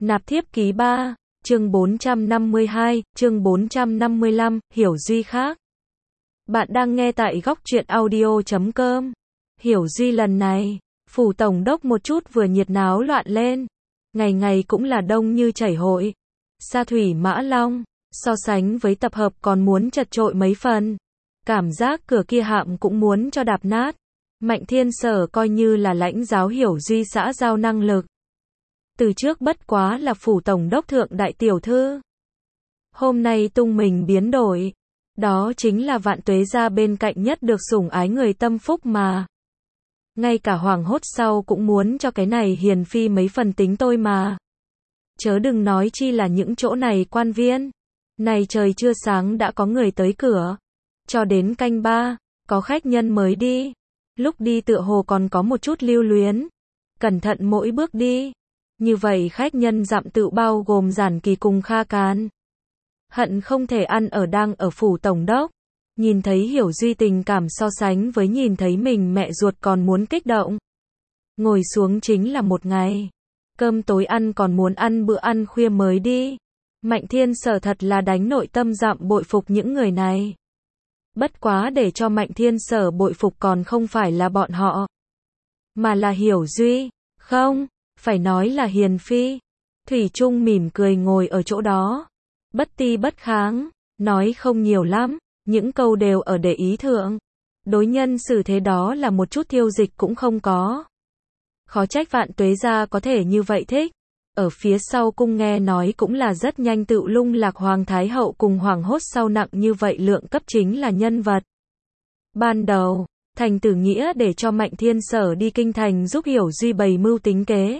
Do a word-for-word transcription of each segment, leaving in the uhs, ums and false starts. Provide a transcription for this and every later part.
Nạp thiếp ký ba, chương bốn trăm năm mươi hai, chương bốn trăm năm mươi lăm, Hiểu Duy khác. Bạn đang nghe tại góc truyện audio chấm com. Hiểu Duy lần này, phủ tổng đốc một chút vừa nhiệt náo loạn lên. Ngày ngày cũng là đông như chảy hội. Sa thủy mã long, so sánh với tập hợp còn muốn chật chội mấy phần. Cảm giác cửa kia hạm cũng muốn cho đạp nát. Mạnh Thiên Sở coi như là lãnh giáo Hiểu Duy xã giao năng lực. Từ trước bất quá là phủ tổng đốc thượng đại tiểu thư. Hôm nay tung mình biến đổi. Đó chính là Vạn Tuế gia bên cạnh nhất được sủng ái người tâm phúc mà. Ngay cả hoàng hốt sau cũng muốn cho cái này hiền phi mấy phần tính tôi mà. Chớ đừng nói chi là những chỗ này quan viên. Này trời chưa sáng đã có người tới cửa. Cho đến canh ba, có khách nhân mới đi. Lúc đi tựa hồ còn có một chút lưu luyến. Cẩn thận mỗi bước đi. Như vậy khách nhân dặm tự bao gồm Giản Kỳ cùng Kha Càn. Hận không thể ăn ở đang ở phủ tổng đốc. Nhìn thấy Hiểu Duy tình cảm so sánh với nhìn thấy mình mẹ ruột còn muốn kích động. Ngồi xuống chính là một ngày. Cơm tối ăn còn muốn ăn bữa ăn khuya mới đi. Mạnh Thiên Sở thật là đánh nội tâm dặm bội phục những người này. Bất quá để cho Mạnh Thiên Sở bội phục còn không phải là bọn họ. Mà là Hiểu Duy. Không, phải nói là hiền phi. Thủy Trung mỉm cười ngồi ở chỗ đó. Bất ti bất kháng. Nói không nhiều lắm. Những câu đều ở để ý thượng. Đối nhân xử thế đó là một chút thiêu dịch cũng không có. Khó trách Vạn Tuế gia có thể như vậy thích. Ở phía sau cung nghe nói cũng là rất nhanh tự lung lạc Hoàng Thái Hậu cùng Hoàng hốt sau nặng như vậy lượng cấp chính là nhân vật. Ban đầu, Thành Tử Nghĩa để cho Mạnh Thiên Sở đi kinh thành giúp Hiểu Duy bày mưu tính kế.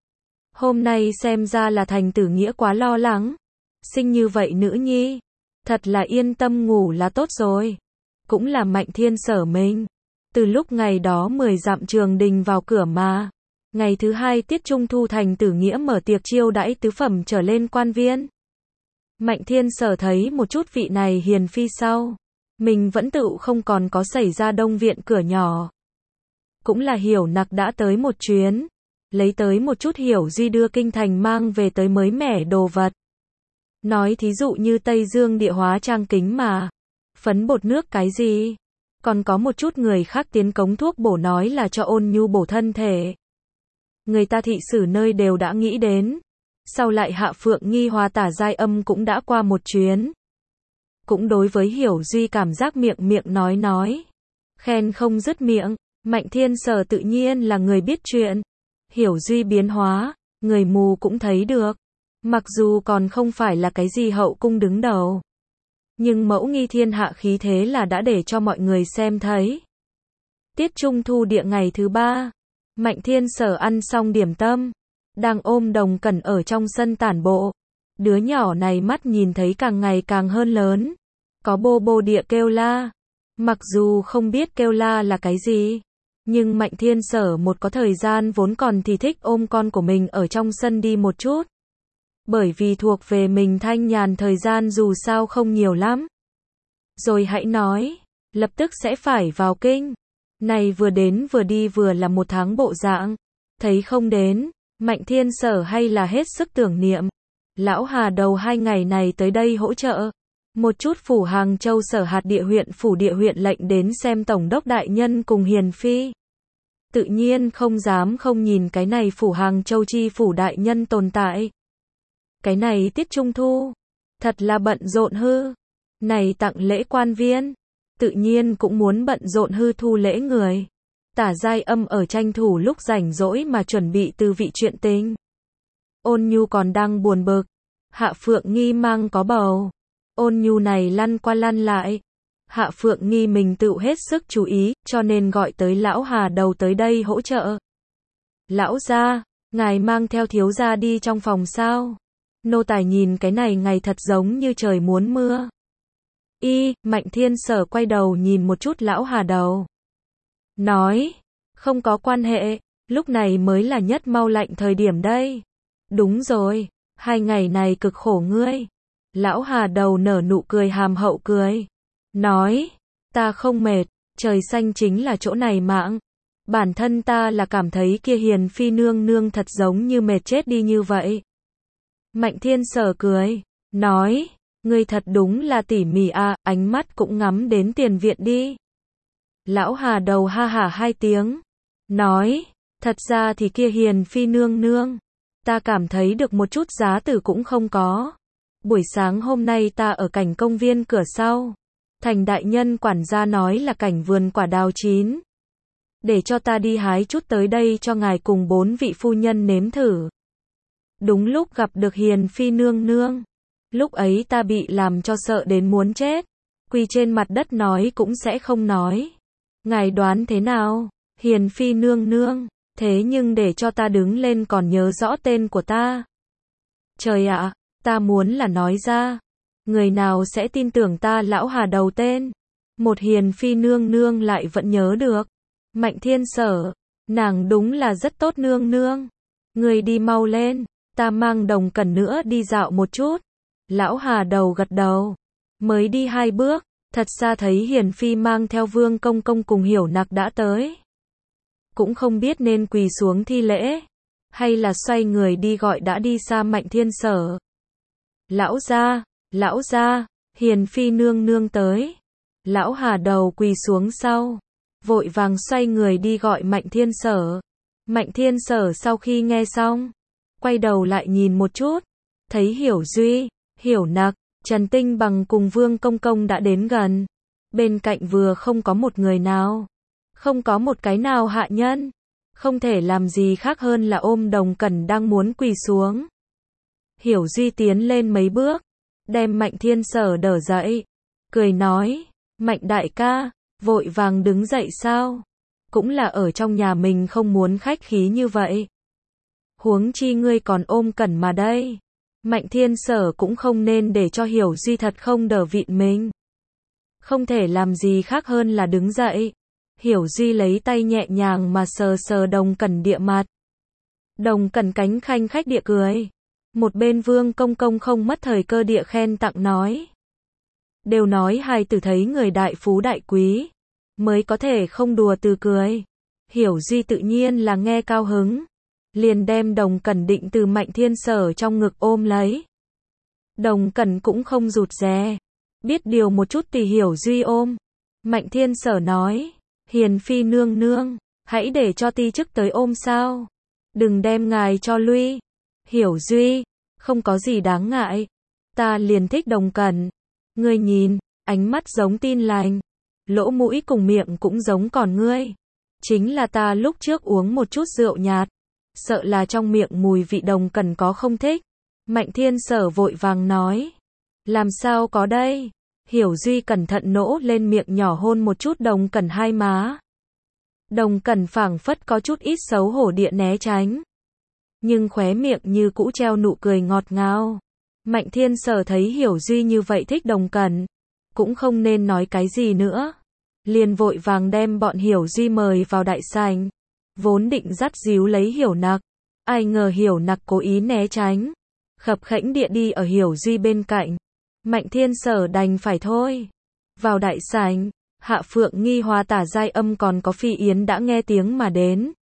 Hôm nay xem ra là Thành Tử Nghĩa quá lo lắng. Sinh như vậy nữ nhi. Thật là yên tâm ngủ là tốt rồi. Cũng là Mạnh Thiên Sở mình. Từ lúc ngày đó mười dặm trường đình vào cửa mà. Ngày thứ hai tiết trung thu Thành Tử Nghĩa mở tiệc chiêu đãi tứ phẩm trở lên quan viên. Mạnh Thiên Sở thấy một chút vị này hiền phi sau. Mình vẫn tự không còn có xảy ra đông viện cửa nhỏ. Cũng là Hiểu Nặc đã tới một chuyến. Lấy tới một chút Hiểu Duy đưa kinh thành mang về tới mới mẻ đồ vật. Nói thí dụ như Tây Dương địa hóa trang kính mà. Phấn bột nước cái gì. Còn có một chút người khác tiến cống thuốc bổ nói là cho ôn nhu bổ thân thể. Người ta thị sử nơi đều đã nghĩ đến. Sau lại Hạ Phượng Nghi Hòa Tả Giai Âm cũng đã qua một chuyến. Cũng đối với Hiểu Duy cảm giác miệng miệng nói nói. Khen không dứt miệng. Mạnh Thiên Sở tự nhiên là người biết chuyện. Hiểu Duy biến hóa, người mù cũng thấy được. Mặc dù còn không phải là cái gì hậu cung đứng đầu. Nhưng mẫu nghi thiên hạ khí thế là đã để cho mọi người xem thấy. Tiết trung thu địa ngày thứ ba. Mạnh Thiên Sở ăn xong điểm tâm. Đang ôm Đồng Cẩn ở trong sân tản bộ. Đứa nhỏ này mắt nhìn thấy càng ngày càng hơn lớn. Có bô bô địa kêu la. Mặc dù không biết kêu la là cái gì. Nhưng Mạnh Thiên Sở một có thời gian vốn còn thì thích ôm con của mình ở trong sân đi một chút. Bởi vì thuộc về mình thanh nhàn thời gian dù sao không nhiều lắm. Rồi hãy nói, lập tức sẽ phải vào kinh. Này vừa đến vừa đi vừa là một tháng bộ dạng. Thấy không đến, Mạnh Thiên Sở hay là hết sức tưởng niệm. Lão Hà đầu hai ngày này tới đây hỗ trợ. Một chút phủ Hàng Châu sở hạt địa huyện phủ địa huyện lệnh đến xem tổng đốc đại nhân cùng hiền phi. Tự nhiên không dám không nhìn cái này phủ Hàng Châu chi phủ đại nhân tồn tại. Cái này tiết trung thu. Thật là bận rộn hư. Này tặng lễ quan viên. Tự nhiên cũng muốn bận rộn hư thu lễ người. Tả Giai Âm ở tranh thủ lúc rảnh rỗi mà chuẩn bị từ vị chuyện tình. Ôn nhu còn đang buồn bực. Hạ Phượng Nghi mang có bầu. Ôn nhu này lăn qua lăn lại. Hạ Phượng Nghi mình tự hết sức chú ý, cho nên gọi tới lão Hà đầu tới đây hỗ trợ. Lão gia, ngài mang theo thiếu gia đi trong phòng sao? Nô tài nhìn cái này ngày thật giống như trời muốn mưa. Y, Mạnh Thiên Sở quay đầu nhìn một chút lão Hà đầu. Nói, không có quan hệ, lúc này mới là nhất mau lạnh thời điểm đây. Đúng rồi, hai ngày này cực khổ ngươi. Lão Hà đầu nở nụ cười hàm hậu cười. Nói, ta không mệt, trời xanh chính là chỗ này mạng. Bản thân ta là cảm thấy kia hiền phi nương nương thật giống như mệt chết đi như vậy. Mạnh Thiên Sở cười, nói, ngươi thật đúng là tỉ mỉ à, ánh mắt cũng ngắm đến tiền viện đi. Lão Hà Đầu ha hả hai tiếng, nói, thật ra thì kia Hiền Phi nương nương, ta cảm thấy được một chút giá tử cũng không có. Buổi sáng hôm nay ta ở cảnh công viên cửa sau, Thành đại nhân quản gia nói là cảnh vườn quả đào chín. Để cho ta đi hái chút tới đây cho ngài cùng bốn vị phu nhân nếm thử. Đúng lúc gặp được Hiền Phi nương nương. Lúc ấy ta bị làm cho sợ đến muốn chết. Quỳ trên mặt đất nói cũng sẽ không nói. Ngài đoán thế nào? Hiền Phi nương nương, thế nhưng để cho ta đứng lên còn nhớ rõ tên của ta. Trời ạ, ta muốn là nói ra. Người nào sẽ tin tưởng ta Lão Hà Đầu tên? Một Hiền Phi nương nương lại vẫn nhớ được. Mạnh Thiên Sở, nàng đúng là rất tốt nương nương. Người đi mau lên, ta mang Đồng Cẩn nữa đi dạo một chút. Lão Hà Đầu gật đầu. Mới đi hai bước, thật ra thấy Hiền Phi mang theo Vương Công Công cùng Hiểu Nặc đã tới. Cũng không biết nên quỳ xuống thi lễ, hay là xoay người đi gọi đã đi xa Mạnh Thiên Sở. Lão gia, lão gia, Hiền Phi nương nương tới. Lão Hà Đầu quỳ xuống sau, vội vàng xoay người đi gọi Mạnh Thiên Sở. Mạnh Thiên Sở sau khi nghe xong, quay đầu lại nhìn một chút, thấy Hiểu Duy, Hiểu Nặc, Trần Tinh Bằng cùng Vương Công Công đã đến gần. Bên cạnh vừa không có một người nào, không có một cái nào hạ nhân, không thể làm gì khác hơn là ôm Đồng Cẩn đang muốn quỳ xuống. Hiểu Duy tiến lên mấy bước, đem Mạnh Thiên Sở đỡ dậy, cười nói, Mạnh đại ca, vội vàng đứng dậy sao? Cũng là ở trong nhà mình không muốn khách khí như vậy. Huống chi ngươi còn ôm Cẩn mà đây. Mạnh Thiên Sở cũng không nên để cho Hiểu Duy thật không đỡ vịn mình. Không thể làm gì khác hơn là đứng dậy. Hiểu Duy lấy tay nhẹ nhàng mà sờ sờ Đồng Cẩn địa mặt. Đồng Cẩn cánh khanh khách địa cười. Một bên Vương Công Công không mất thời cơ địa khen tặng nói. Đều nói hài tử thấy người đại phú đại quý, mới có thể không đùa từ cười. Hiểu Duy tự nhiên là nghe cao hứng. Liền đem Đồng Cẩn định từ Mạnh Thiên Sở trong ngực ôm lấy. Đồng Cẩn cũng không rụt rè. Biết điều một chút thì Hiểu Duy ôm. Mạnh Thiên Sở nói, Hiền Phi nương nương, hãy để cho ti chức tới ôm sao. Đừng đem ngài cho lui. Hiểu Duy, không có gì đáng ngại. Ta liền thích Đồng Cẩn. Ngươi nhìn, ánh mắt giống tin lành. Lỗ mũi cùng miệng cũng giống còn ngươi. Chính là ta lúc trước uống một chút rượu nhạt. Sợ là trong miệng mùi vị Đồng Cẩn có không thích. Mạnh Thiên Sở vội vàng nói. Làm sao có đây? Hiểu Duy cẩn thận nỗ lên miệng nhỏ hôn một chút Đồng Cẩn hai má. Đồng Cẩn phảng phất có chút ít xấu hổ địa né tránh. Nhưng khóe miệng như cũ treo nụ cười ngọt ngào. Mạnh Thiên Sở thấy Hiểu Duy như vậy thích Đồng Cẩn, cũng không nên nói cái gì nữa. Liền vội vàng đem bọn Hiểu Duy mời vào đại sảnh. Vốn định dắt díu lấy Hiểu Nặc, ai ngờ Hiểu Nặc cố ý né tránh, khập khẽnh địa đi ở Hiểu Duy bên cạnh. Mạnh Thiên Sở đành phải thôi. Vào đại sảnh, Hạ Phượng Nghi Hòa Tả Giai Âm còn có Phi Yến đã nghe tiếng mà đến.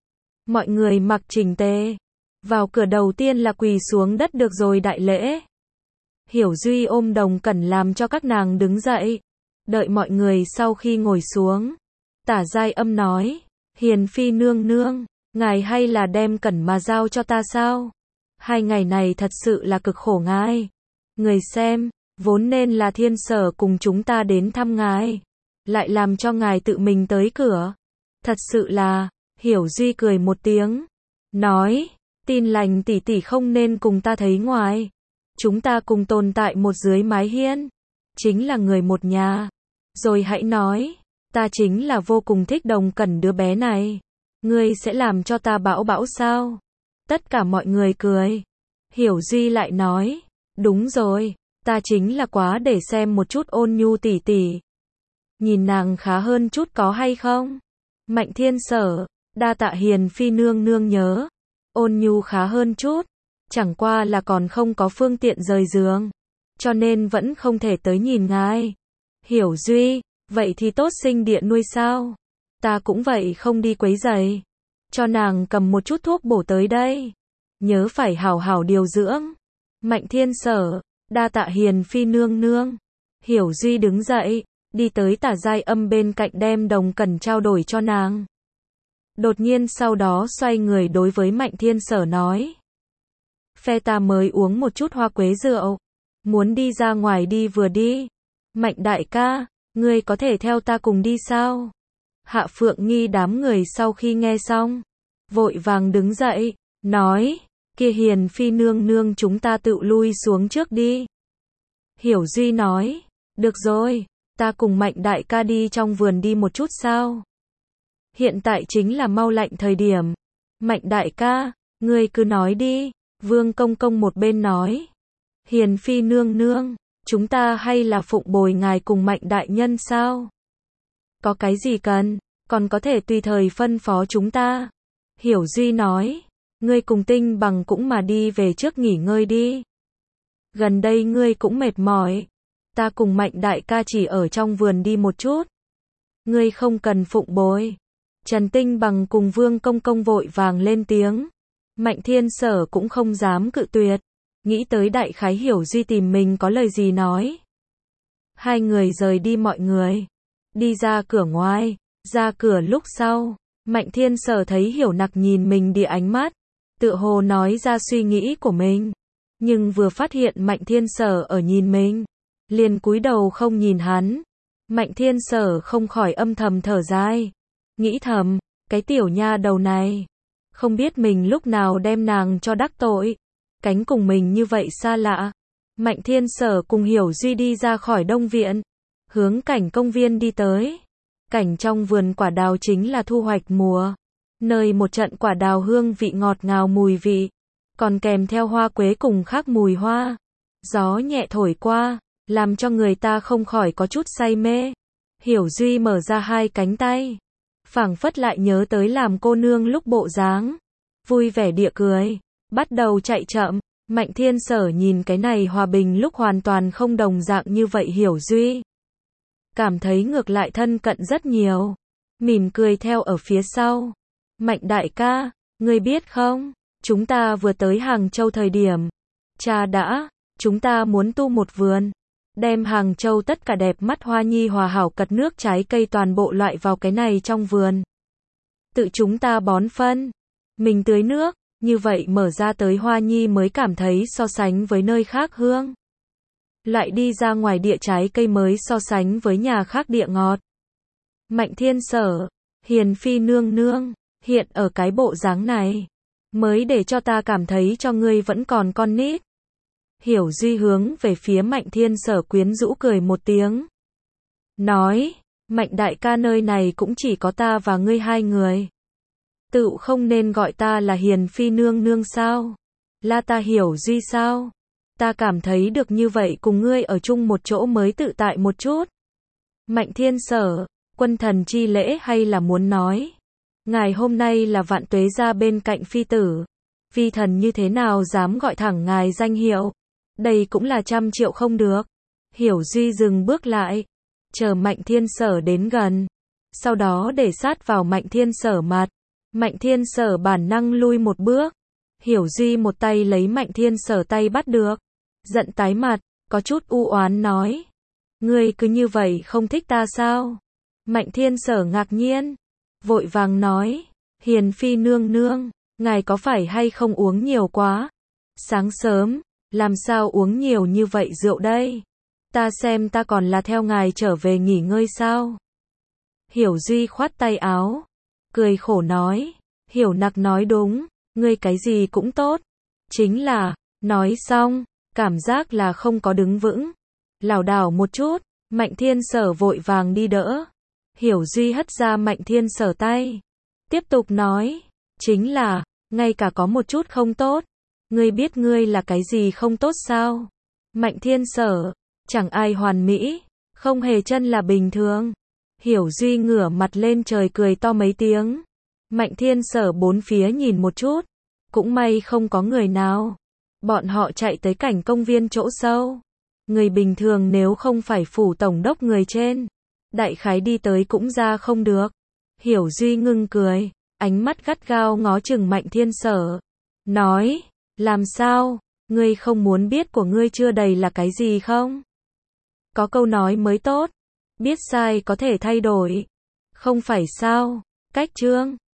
Mọi người mặc chỉnh tề. Vào cửa đầu tiên là quỳ xuống đất được rồi đại lễ. Hiểu Duy ôm Đồng Cẩn làm cho các nàng đứng dậy. Đợi mọi người sau khi ngồi xuống, Tả Giai Âm nói, Hiền Phi nương nương, ngài hay là đem Cẩn mà giao cho ta sao? Hai ngày này thật sự là cực khổ ngài. Người xem, vốn nên là Thiên Sở cùng chúng ta đến thăm ngài, lại làm cho ngài tự mình tới cửa. Thật sự là, Hiểu Duy cười một tiếng, nói, tin lành tỷ tỷ không nên cùng ta thấy ngoài. Chúng ta cùng tồn tại một dưới mái hiên, chính là người một nhà. Rồi hãy nói, ta chính là vô cùng thích Đồng Cẩn đứa bé này. Ngươi sẽ làm cho ta bão bão sao? Tất cả mọi người cười. Hiểu Duy lại nói, đúng rồi, ta chính là quá để xem một chút Ôn Nhu tỷ tỷ. Nhìn nàng khá hơn chút có hay không? Mạnh Thiên Sở, đa tạ Hiền Phi nương nương nhớ. Ôn Nhu khá hơn chút, chẳng qua là còn không có phương tiện rời giường, cho nên vẫn không thể tới nhìn ngài. Hiểu Duy, vậy thì tốt sinh điện nuôi sao? Ta cũng vậy không đi quấy rầy. Cho nàng cầm một chút thuốc bổ tới đây. Nhớ phải hảo hảo điều dưỡng. Mạnh Thiên Sở, đa tạ Hiền Phi nương nương. Hiểu Duy đứng dậy, đi tới Tả Giai Âm bên cạnh đem đồng cẩn trao đổi cho nàng. Đột nhiên sau đó xoay người đối với Mạnh Thiên Sở nói. Phe ta mới uống một chút hoa quế rượu. Muốn đi ra ngoài đi vừa đi. Mạnh đại ca, ngươi có thể theo ta cùng đi sao? Hạ Phượng Nghi đám người sau khi nghe xong, vội vàng đứng dậy, nói, kia Hiền Phi nương nương chúng ta tự lui xuống trước đi. Hiểu Duy nói, được rồi, ta cùng Mạnh đại ca đi trong vườn đi một chút sao? Hiện tại chính là mau lạnh thời điểm. Mạnh đại ca, ngươi cứ nói đi. Vương Công Công một bên nói, Hiền Phi nương nương, chúng ta hay là phụng bồi ngài cùng Mạnh đại nhân sao? Có cái gì cần, còn có thể tùy thời phân phó chúng ta. Hiểu Duy nói, ngươi cùng Tinh Bằng cũng mà đi về trước nghỉ ngơi đi. Gần đây ngươi cũng mệt mỏi, ta cùng Mạnh đại ca chỉ ở trong vườn đi một chút. Ngươi không cần phụng bồi. Trần Tinh Bằng cùng Vương Công Công vội vàng lên tiếng. Mạnh Thiên Sở cũng không dám cự tuyệt, nghĩ tới đại khái Hiểu Duy tìm mình có lời gì nói. Hai người rời đi mọi người, đi ra cửa ngoài, ra cửa lúc sau, Mạnh Thiên Sở thấy Hiểu Nặc nhìn mình đi ánh mắt, tựa hồ nói ra suy nghĩ của mình, nhưng vừa phát hiện Mạnh Thiên Sở ở nhìn mình, liền cúi đầu không nhìn hắn. Mạnh Thiên Sở không khỏi âm thầm thở dài, nghĩ thầm, cái tiểu nha đầu này, không biết mình lúc nào đem nàng cho đắc tội, cánh cùng mình như vậy xa lạ. Mạnh Thiên Sở cùng Hiểu Duy đi ra khỏi Đông Viện, hướng cảnh công viên đi tới. Cảnh trong vườn quả đào chính là thu hoạch mùa, nơi một trận quả đào hương vị ngọt ngào mùi vị, còn kèm theo hoa quế cùng khác mùi hoa. Gió nhẹ thổi qua, làm cho người ta không khỏi có chút say mê. Hiểu Duy mở ra hai cánh tay, phảng phất lại nhớ tới làm cô nương lúc bộ dáng, vui vẻ địa cười, bắt đầu chạy chậm. Mạnh Thiên Sở nhìn cái này hòa bình lúc hoàn toàn không đồng dạng như vậy Hiểu Duy, cảm thấy ngược lại thân cận rất nhiều, mỉm cười theo ở phía sau. Mạnh đại ca, ngươi biết không, chúng ta vừa tới Hàng Châu thời điểm, cha đã, chúng ta muốn tu một vườn, đem Hàng Châu tất cả đẹp mắt hoa nhi hòa hảo cật nước trái cây toàn bộ loại vào cái này trong vườn. Tự chúng ta bón phân, mình tưới nước, như vậy mở ra tới hoa nhi mới cảm thấy so sánh với nơi khác hương. Lại đi ra ngoài địa trái cây mới so sánh với nhà khác địa ngọt. Mạnh Thiên Sở, Hiền Phi nương nương, hiện ở cái bộ dáng này, mới để cho ta cảm thấy cho ngươi vẫn còn con nít. Hiểu Duy hướng về phía Mạnh Thiên Sở quyến rũ cười một tiếng. Nói, Mạnh đại ca nơi này cũng chỉ có ta và ngươi hai người. Tự không nên gọi ta là Hiền Phi nương nương sao? Là ta Hiểu Duy sao? Ta cảm thấy được như vậy cùng ngươi ở chung một chỗ mới tự tại một chút. Mạnh Thiên Sở, quân thần chi lễ hay là muốn nói? Ngài hôm nay là Vạn Tuế gia bên cạnh phi tử. Phi thần như thế nào dám gọi thẳng ngài danh hiệu? Đây cũng là trăm triệu không được. Hiểu Duy dừng bước lại, chờ Mạnh Thiên Sở đến gần, sau đó để sát vào Mạnh Thiên Sở mặt. Mạnh Thiên Sở bản năng lui một bước. Hiểu Duy một tay lấy Mạnh Thiên Sở tay bắt được, giận tái mặt, có chút u oán nói. Ngươi cứ như vậy không thích ta sao? Mạnh Thiên Sở ngạc nhiên, vội vàng nói. Hiền Phi nương nương, ngài có phải hay không uống nhiều quá? Sáng sớm, làm sao uống nhiều như vậy rượu đây? Ta xem ta còn là theo ngài trở về nghỉ ngơi sao? Hiểu Duy khoát tay áo, cười khổ nói. Hiểu Nặc nói đúng, ngươi cái gì cũng tốt. Chính là, nói xong, cảm giác là không có đứng vững. Lảo đảo một chút, Mạnh Thiên Sở vội vàng đi đỡ. Hiểu Duy hất ra Mạnh Thiên Sở tay, tiếp tục nói. Chính là, ngay cả có một chút không tốt. Ngươi biết ngươi là cái gì không tốt sao? Mạnh Thiên Sở, chẳng ai hoàn mỹ, không hề chân là bình thường. Hiểu Duy ngửa mặt lên trời cười to mấy tiếng. Mạnh Thiên Sở bốn phía nhìn một chút, cũng may không có người nào. Bọn họ chạy tới cảnh công viên chỗ sâu. Người bình thường nếu không phải phủ tổng đốc người trên, đại khái đi tới cũng ra không được. Hiểu Duy ngưng cười, ánh mắt gắt gao ngó chừng Mạnh Thiên Sở, nói, làm sao, Ngươi không muốn biết của ngươi chưa đầy là cái gì không? Có câu nói mới tốt. Biết sai có thể thay đổi. Không phải sao? Cách chương